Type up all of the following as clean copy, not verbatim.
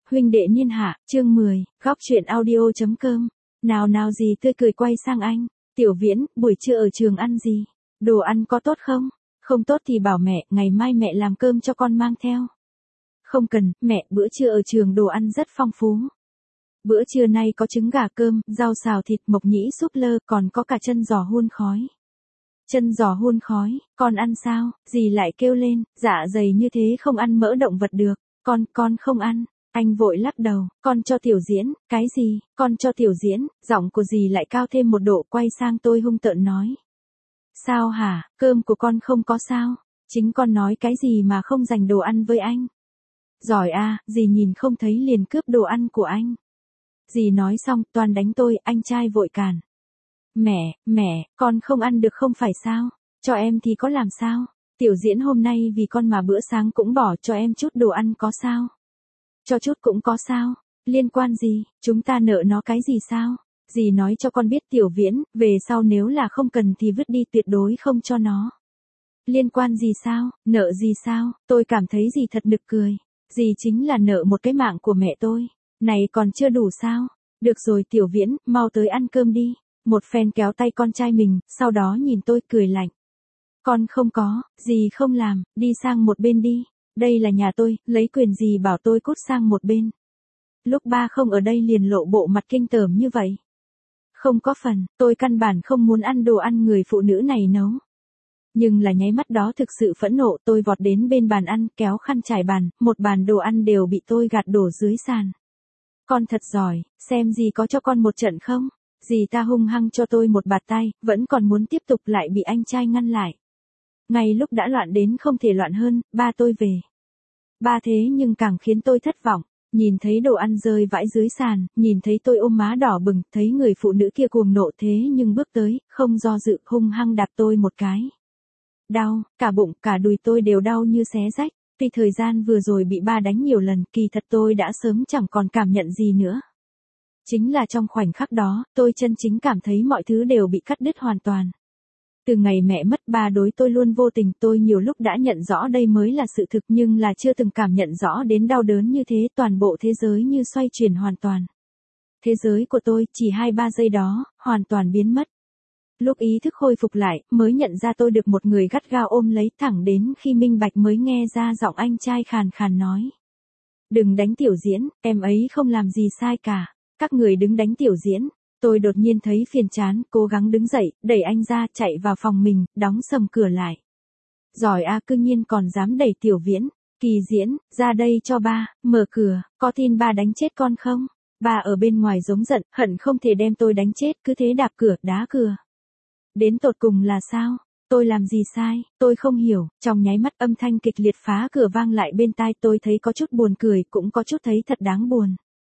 huynh đệ niên hạ, chương 10, góc truyện audio.com. Nào gì tươi cười quay sang anh. Tiểu Viễn, buổi trưa ở trường ăn gì? Đồ ăn có tốt không? Không tốt thì bảo mẹ, ngày mai mẹ làm cơm cho con mang theo. Không cần, mẹ, bữa trưa ở trường đồ ăn rất phong phú. Bữa trưa nay có trứng gà cơm, rau xào thịt, mộc nhĩ súp lơ, còn có cả chân giò hun khói. Chân giò hun khói, con ăn sao? Dì lại kêu lên, dạ dày như thế không ăn mỡ động vật được. Con không ăn. Anh vội lắc đầu, con cho Tiểu Diễn. Cái gì? Con cho Tiểu Diễn. Giọng của dì lại cao thêm một độ, quay sang tôi hung tợn nói. Sao hả? Cơm của con không có sao? Chính con nói cái gì mà không dành đồ ăn với anh? Giỏi à, dì nhìn không thấy liền cướp đồ ăn của anh. Dì nói xong, toàn đánh tôi, anh trai vội cản. Mẹ, con không ăn được không phải sao? Cho em thì có làm sao? Tiểu Diễn hôm nay vì con mà bữa sáng cũng bỏ cho em chút đồ ăn có sao? Cho chút cũng có sao? Liên quan gì? Chúng ta nợ nó cái gì sao? Dì nói cho con biết Tiểu Viễn, về sau nếu là không cần thì vứt đi, tuyệt đối không cho nó. Liên quan gì sao? Nợ gì sao? Tôi cảm thấy dì thật nực cười. Dì chính là nợ một cái mạng của mẹ tôi. Này còn chưa đủ sao? Được rồi Tiểu Viễn, mau tới ăn cơm đi. Một phen kéo tay con trai mình, sau đó nhìn tôi cười lạnh. Con không có, dì không làm, đi sang một bên đi. Đây là nhà tôi, lấy quyền gì bảo tôi cút sang một bên. Lúc ba không ở đây liền lộ bộ mặt kinh tởm như vậy. Không có phần, tôi căn bản không muốn ăn đồ ăn người phụ nữ này nấu. Nhưng là nháy mắt đó thực sự phẫn nộ, tôi vọt đến bên bàn ăn, kéo khăn trải bàn, một bàn đồ ăn đều bị tôi gạt đổ dưới sàn. Con thật giỏi, xem dì có cho con một trận không? Dì ta hung hăng cho tôi một bạt tay, vẫn còn muốn tiếp tục lại bị anh trai ngăn lại. Ngay lúc đã loạn đến không thể loạn hơn, ba tôi về. Ba thế nhưng càng khiến tôi thất vọng, nhìn thấy đồ ăn rơi vãi dưới sàn, nhìn thấy tôi ôm má đỏ bừng, thấy người phụ nữ kia cuồng nộ thế nhưng bước tới, không do dự, hung hăng đạp tôi một cái. Đau, cả bụng, cả đùi tôi đều đau như xé rách, tuy thời gian vừa rồi bị ba đánh nhiều lần, kỳ thật tôi đã sớm chẳng còn cảm nhận gì nữa. Chính là trong khoảnh khắc đó, tôi chân chính cảm thấy mọi thứ đều bị cắt đứt hoàn toàn. Từ ngày mẹ mất, ba đối tôi luôn vô tình, tôi nhiều lúc đã nhận rõ đây mới là sự thực nhưng là chưa từng cảm nhận rõ đến đau đớn như thế, toàn bộ thế giới như xoay chuyển hoàn toàn. Thế giới của tôi, chỉ 2-3 giây đó, hoàn toàn biến mất. Lúc ý thức khôi phục lại, mới nhận ra tôi được một người gắt gao ôm lấy, thẳng đến khi minh bạch mới nghe ra giọng anh trai khàn khàn nói. Đừng đánh Tiểu Diễn, em ấy không làm gì sai cả. Các người đứng đánh Tiểu Diễn. Tôi đột nhiên thấy phiền chán, cố gắng đứng dậy, đẩy anh ra, chạy vào phòng mình, đóng sầm cửa lại. Giỏi à, cư nhiên còn dám đẩy Tiểu Viễn. Kỳ Diễn, ra đây cho ba, mở cửa, có tin ba đánh chết con không? Ba ở bên ngoài giống giận, hận không thể đem tôi đánh chết, cứ thế đạp cửa, đá cửa. Đến tột cùng là sao? Tôi làm gì sai? Tôi không hiểu. Trong nháy mắt âm thanh kịch liệt phá cửa vang lại bên tai, tôi thấy có chút buồn cười, cũng có chút thấy thật đáng buồn.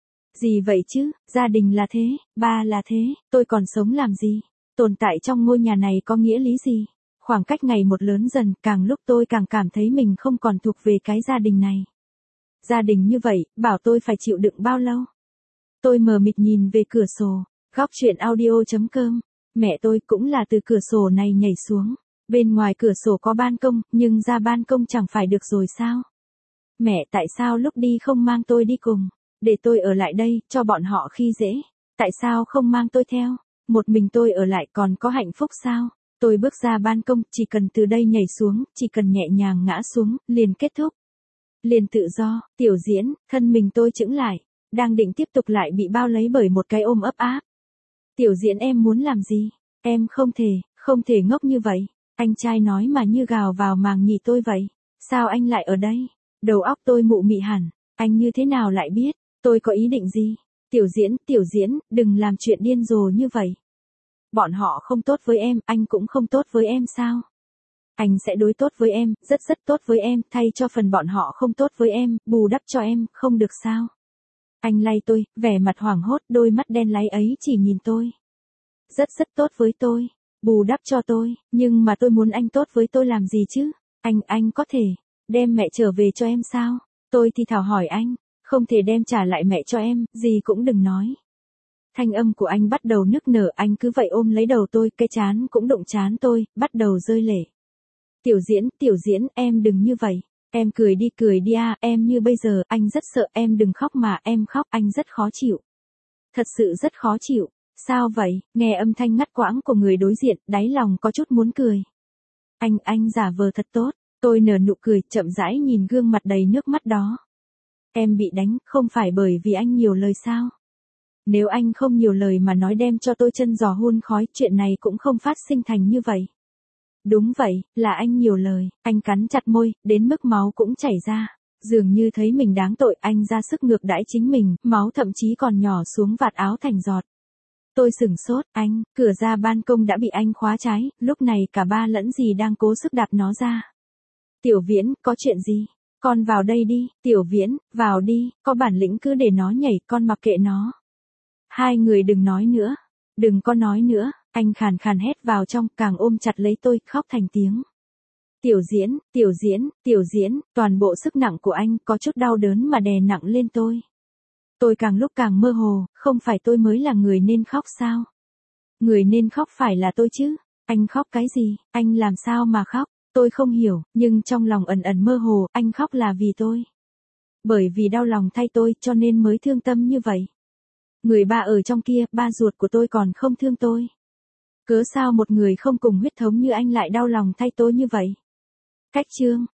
Gì vậy chứ, gia đình là thế, ba là thế, tôi còn sống làm gì? Tồn tại trong ngôi nhà này có nghĩa lý gì? Khoảng cách ngày một lớn dần, càng lúc tôi càng cảm thấy mình không còn thuộc về cái gia đình này. Gia đình như vậy, bảo tôi phải chịu đựng bao lâu? Tôi mờ mịt nhìn về cửa sổ, góc truyện audio.com. Mẹ tôi cũng là từ cửa sổ này nhảy xuống. Bên ngoài cửa sổ có ban công, nhưng ra ban công chẳng phải được rồi sao? Mẹ tại sao lúc đi không mang tôi đi cùng? Để tôi ở lại đây, cho bọn họ khi dễ. Tại sao không mang tôi theo? Một mình tôi ở lại còn có hạnh phúc sao? Tôi bước ra ban công, chỉ cần từ đây nhảy xuống, chỉ cần nhẹ nhàng ngã xuống, liền kết thúc. Liền tự do, Tiểu Diễn, thân mình tôi chững lại. Đang định tiếp tục lại bị bao lấy bởi một cái ôm ấp áp. Tiểu Diễn em muốn làm gì? Em không thể ngốc như vậy. Anh trai nói mà như gào vào màng nhĩ tôi vậy. Sao anh lại ở đây? Đầu óc tôi mụ mị hẳn. Anh như thế nào lại biết? Tôi có ý định gì? Tiểu Diễn, đừng làm chuyện điên rồ như vậy. Bọn họ không tốt với em, anh cũng không tốt với em sao? Anh sẽ đối tốt với em, rất tốt với em, thay cho phần bọn họ không tốt với em, bù đắp cho em, không được sao? Anh lay tôi, vẻ mặt hoảng hốt, đôi mắt đen láy ấy chỉ nhìn tôi. Rất tốt với tôi, bù đắp cho tôi, nhưng mà tôi muốn anh tốt với tôi làm gì chứ? Anh có thể đem mẹ trở về cho em sao? Tôi thì thào hỏi anh, không thể đem trả lại mẹ cho em, gì cũng đừng nói. Thanh âm của anh bắt đầu nức nở, anh cứ vậy ôm lấy đầu tôi, cái trán cũng đụng trán tôi, bắt đầu rơi lệ. Tiểu Diễn, em đừng như vậy. Em cười đi à, em như bây giờ, anh rất sợ, em đừng khóc mà, em khóc, anh rất khó chịu. Thật sự rất khó chịu. Sao vậy? Nghe âm thanh ngắt quãng của người đối diện, đáy lòng có chút muốn cười. Anh giả vờ thật tốt. Tôi nở nụ cười, chậm rãi nhìn gương mặt đầy nước mắt đó. Em bị đánh, không phải bởi vì anh nhiều lời sao? Nếu anh không nhiều lời mà nói đem cho tôi chân giò hun khói, chuyện này cũng không phát sinh thành như vậy. Đúng vậy, là anh nhiều lời, anh cắn chặt môi, đến mức máu cũng chảy ra. Dường như thấy mình đáng tội, anh ra sức ngược đãi chính mình, máu thậm chí còn nhỏ xuống vạt áo thành giọt. Tôi sửng sốt, anh, cửa ra ban công đã bị anh khóa trái, lúc này cả ba lẫn dì đang cố sức đạp nó ra. Tiểu Viễn, có chuyện gì? Con vào đây đi, Tiểu Viễn, vào đi, có bản lĩnh cứ để nó nhảy, con mặc kệ nó. Hai người đừng nói nữa, đừng có nói nữa, anh khàn khàn hét vào trong, càng ôm chặt lấy tôi, khóc thành tiếng. Tiểu Diễn, toàn bộ sức nặng của anh có chút đau đớn mà đè nặng lên tôi. Tôi càng lúc càng mơ hồ, không phải tôi mới là người nên khóc sao? Người nên khóc phải là tôi chứ, anh khóc cái gì, anh làm sao mà khóc? Tôi không hiểu, nhưng trong lòng ẩn ẩn mơ hồ, anh khóc là vì tôi. Bởi vì đau lòng thay tôi cho nên mới thương tâm như vậy. Người ba ở trong kia, ba ruột của tôi còn không thương tôi. Cớ sao một người không cùng huyết thống như anh lại đau lòng thay tôi như vậy? Cách chương